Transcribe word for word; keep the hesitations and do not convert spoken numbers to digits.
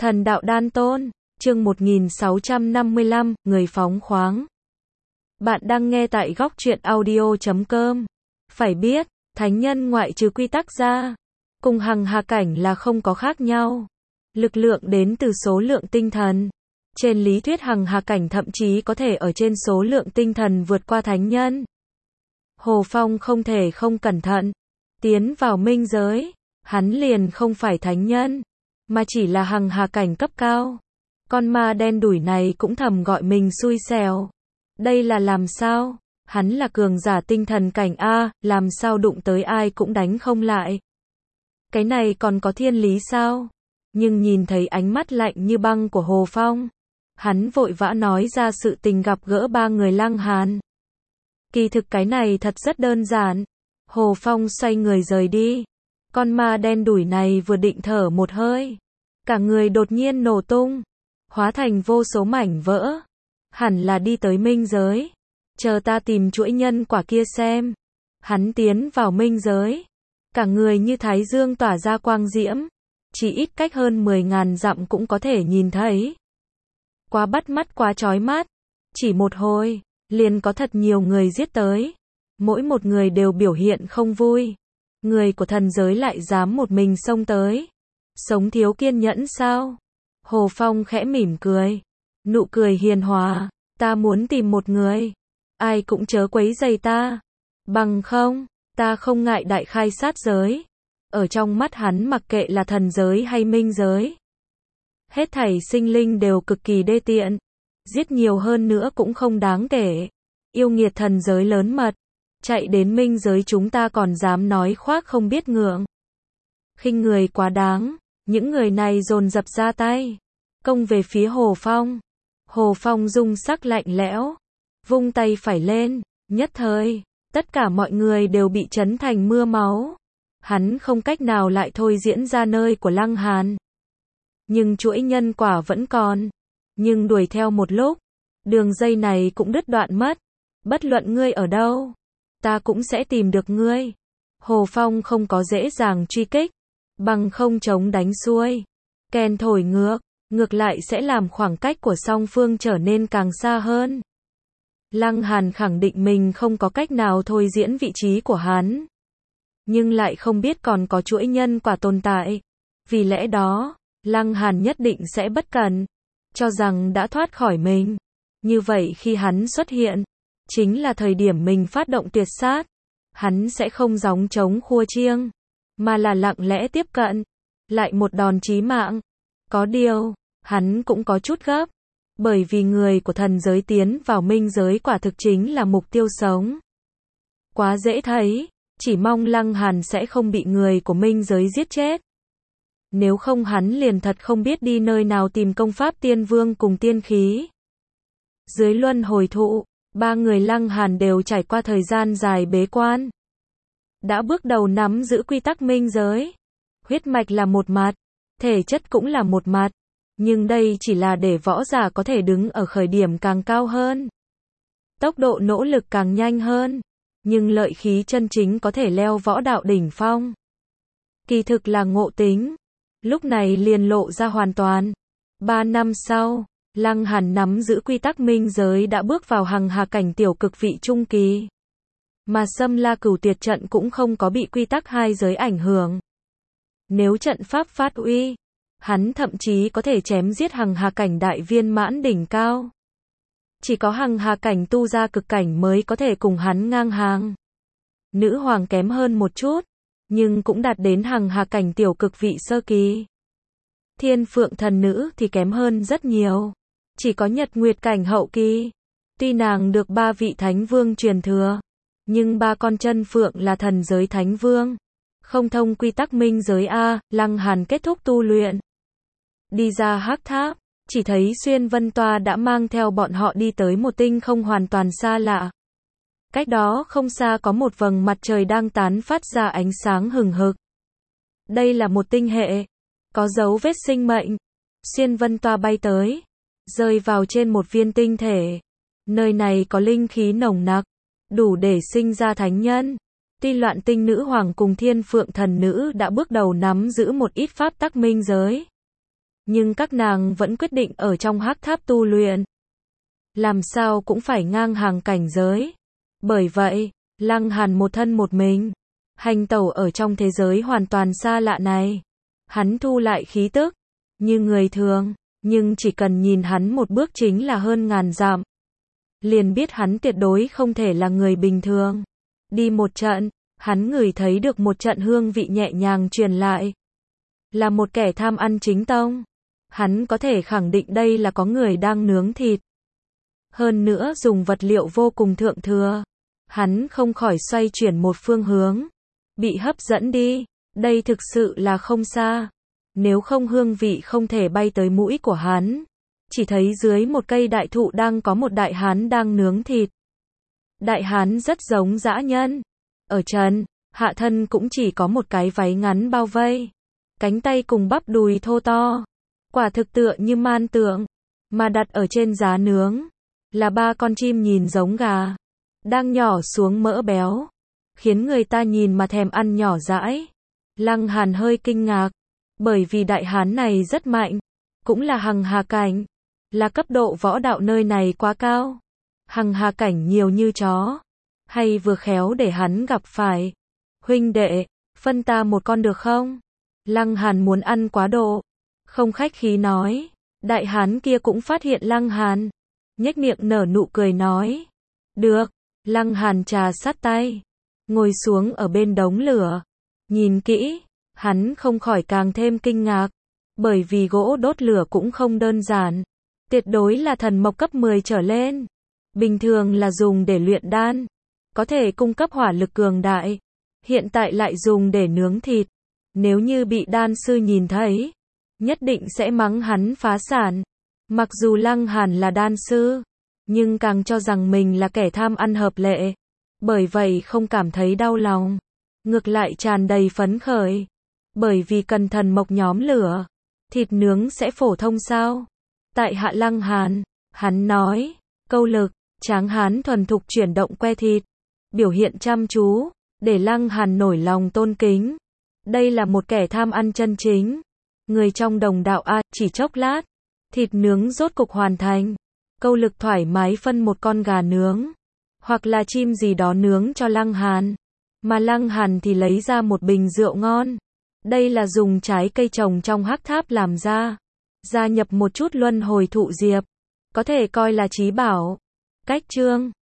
Thần đạo đan tôn, chương một nghìn sáu trăm năm mươi lăm, người phóng khoáng. Bạn đang nghe tại góc truyện audio chấm com. Phải biết, thánh nhân ngoại trừ quy tắc ra, cùng hằng hà cảnh là không có khác nhau. Lực lượng đến từ số lượng tinh thần. Trên lý thuyết hằng hà cảnh thậm chí có thể ở trên số lượng tinh thần vượt qua thánh nhân. Hồ Phong không thể không cẩn thận tiến vào minh giới, hắn liền không phải thánh nhân, mà chỉ là hằng hà cảnh cấp cao. Con ma đen đủi này cũng thầm gọi mình xui xẻo. Đây là làm sao? Hắn là cường giả tinh thần cảnh A, làm sao đụng tới ai cũng đánh không lại. Cái này còn có thiên lý sao? Nhưng nhìn thấy ánh mắt lạnh như băng của Hồ Phong, hắn vội vã nói ra sự tình gặp gỡ ba người Lăng Hàn. Kỳ thực cái này thật rất đơn giản. Hồ Phong xoay người rời đi. Con ma đen đủi này vừa định thở một hơi, cả người đột nhiên nổ tung, hóa thành vô số mảnh vỡ. Hẳn là đi tới minh giới. Chờ ta tìm chuỗi nhân quả kia xem. Hắn tiến vào minh giới, cả người như thái dương tỏa ra quang diễm, chỉ ít cách hơn mười ngàn dặm cũng có thể nhìn thấy. Quá bắt mắt, quá chói mắt. Chỉ một hồi, liền có thật nhiều người giết tới. Mỗi một người đều biểu hiện không vui. Người của thần giới lại dám một mình xông tới. Sống thiếu kiên nhẫn sao? Hồ Phong khẽ mỉm cười. Nụ cười hiền hòa. Ta muốn tìm một người. Ai cũng chớ quấy rầy ta. Bằng không, ta không ngại đại khai sát giới. Ở trong mắt hắn mặc kệ là thần giới hay minh giới, hết thảy sinh linh đều cực kỳ đê tiện. Giết nhiều hơn nữa cũng không đáng kể. Yêu nghiệt thần giới lớn mật. Chạy đến minh giới chúng ta còn dám nói khoác không biết ngượng. Khinh người quá đáng. Những người này dồn dập ra tay, công về phía Hồ Phong. Hồ Phong dung sắc lạnh lẽo, vung tay phải lên, nhất thời, tất cả mọi người đều bị chấn thành mưa máu. Hắn không cách nào lại thôi diễn ra nơi của Lăng Hàn. Nhưng chuỗi nhân quả vẫn còn. Nhưng đuổi theo một lúc, đường dây này cũng đứt đoạn mất. Bất luận ngươi ở đâu, ta cũng sẽ tìm được ngươi. Hồ Phong không có dễ dàng truy kích, bằng không chống đánh xuôi, kèn thổi ngược, ngược lại sẽ làm khoảng cách của song phương trở nên càng xa hơn. Lăng Hàn khẳng định mình không có cách nào thôi diễn vị trí của hắn, nhưng lại không biết còn có chuỗi nhân quả tồn tại. Vì lẽ đó, Lăng Hàn nhất định sẽ bất cẩn, cho rằng đã thoát khỏi mình. Như vậy khi hắn xuất hiện, chính là thời điểm mình phát động tuyệt sát. Hắn sẽ không gióng trống khua chiêng, mà là lặng lẽ tiếp cận, lại một đòn chí mạng. Có điều, hắn cũng có chút gấp, bởi vì người của thần giới tiến vào minh giới quả thực chính là mục tiêu sống. Quá dễ thấy, chỉ mong Lăng Hàn sẽ không bị người của minh giới giết chết. Nếu không hắn liền thật không biết đi nơi nào tìm công pháp tiên vương cùng tiên khí. Dưới luân hồi thụ, ba người Lăng Hàn đều trải qua thời gian dài bế quan, đã bước đầu nắm giữ quy tắc minh giới. Huyết mạch là một mặt, thể chất cũng là một mặt, nhưng đây chỉ là để võ giả có thể đứng ở khởi điểm càng cao hơn, tốc độ nỗ lực càng nhanh hơn, nhưng lợi khí chân chính có thể leo võ đạo đỉnh phong, kỳ thực là ngộ tính. Lúc này liền lộ ra hoàn toàn. Ba năm sau, Lăng Hàn nắm giữ quy tắc minh giới đã bước vào hằng hà cảnh tiểu cực vị trung kỳ. Mà Xâm La Cửu Tuyệt trận cũng không có bị quy tắc hai giới ảnh hưởng. Nếu trận pháp phát uy, hắn thậm chí có thể chém giết hằng hà cảnh đại viên mãn đỉnh cao. Chỉ có hằng hà cảnh tu ra cực cảnh mới có thể cùng hắn ngang hàng. Nữ hoàng kém hơn một chút, nhưng cũng đạt đến hằng hà cảnh tiểu cực vị sơ kỳ. Thiên Phượng thần nữ thì kém hơn rất nhiều, chỉ có nhật nguyệt cảnh hậu kỳ. Tuy nàng được ba vị thánh vương truyền thừa, nhưng ba con chân phượng là thần giới thánh vương, không thông quy tắc minh giới A. Lăng Hàn kết thúc tu luyện, đi ra hắc tháp, chỉ thấy Xuyên Vân Toa đã mang theo bọn họ đi tới một tinh không hoàn toàn xa lạ. Cách đó không xa có một vầng mặt trời đang tán phát ra ánh sáng hừng hực. Đây là một tinh hệ, có dấu vết sinh mệnh. Xuyên Vân Toa bay tới, rơi vào trên một viên tinh thể. Nơi này có linh khí nồng nặc, đủ để sinh ra thánh nhân. Tuy Loạn Tinh nữ hoàng cùng Thiên Phượng thần nữ đã bước đầu nắm giữ một ít pháp tắc minh giới, nhưng các nàng vẫn quyết định ở trong hắc tháp tu luyện. Làm sao cũng phải ngang hàng cảnh giới. Bởi vậy, Lăng Hàn một thân một mình, hành tẩu ở trong thế giới hoàn toàn xa lạ này. Hắn thu lại khí tức, như người thường, nhưng chỉ cần nhìn hắn một bước chính là hơn ngàn dặm. Liền biết hắn tuyệt đối không thể là người bình thường. Đi một trận, hắn ngửi thấy được một trận hương vị nhẹ nhàng truyền lại. Là một kẻ tham ăn chính tông. Hắn có thể khẳng định đây là có người đang nướng thịt. Hơn nữa dùng vật liệu vô cùng thượng thừa. Hắn không khỏi xoay chuyển một phương hướng. Bị hấp dẫn đi. Đây thực sự là không xa. Nếu không hương vị không thể bay tới mũi của hắn. Chỉ thấy dưới một cây đại thụ đang có một đại hán đang nướng thịt. Đại hán rất giống dã nhân. Ở trần, hạ thân cũng chỉ có một cái váy ngắn bao vây. Cánh tay cùng bắp đùi thô to. Quả thực tựa như man tượng. Mà đặt ở trên giá nướng. Là ba con chim nhìn giống gà. Đang nhỏ xuống mỡ béo. Khiến người ta nhìn mà thèm ăn nhỏ dãi. Lăng Hàn hơi kinh ngạc. Bởi vì đại hán này rất mạnh. Cũng là hằng hà cảnh. Là cấp độ võ đạo nơi này quá cao. Hằng hà cảnh nhiều như chó. Hay vừa khéo để hắn gặp phải. Huynh đệ, phân ta một con được không? Lăng Hàn muốn ăn quá độ. Không khách khí nói. Đại hán kia cũng phát hiện Lăng Hàn. Nhếch miệng nở nụ cười nói. Được. Lăng Hàn trà sát tay. Ngồi xuống ở bên đống lửa. Nhìn kỹ. Hắn không khỏi càng thêm kinh ngạc. Bởi vì gỗ đốt lửa cũng không đơn giản. Tuyệt đối là thần mộc cấp mười trở lên. Bình thường là dùng để luyện đan. Có thể cung cấp hỏa lực cường đại. Hiện tại lại dùng để nướng thịt. Nếu như bị đan sư nhìn thấy, nhất định sẽ mắng hắn phá sản. Mặc dù Lăng Hàn là đan sư, nhưng càng cho rằng mình là kẻ tham ăn hợp lệ. Bởi vậy không cảm thấy đau lòng. Ngược lại tràn đầy phấn khởi. Bởi vì cần thần mộc nhóm lửa. Thịt nướng sẽ phổ thông sao? Tại hạ Lăng Hàn, hắn nói, câu lực, tráng hán thuần thục chuyển động que thịt. Biểu hiện chăm chú, để Lăng Hàn nổi lòng tôn kính. Đây là một kẻ tham ăn chân chính. Người trong đồng đạo a, chỉ chốc lát. Thịt nướng rốt cục hoàn thành. Câu lực thoải mái phân một con gà nướng. Hoặc là chim gì đó nướng cho Lăng Hàn. Mà Lăng Hàn thì lấy ra một bình rượu ngon. Đây là dùng trái cây trồng trong hắc tháp làm ra. Gia nhập một chút luân hồi thụ diệp. Có thể coi là trí bảo. Cách chương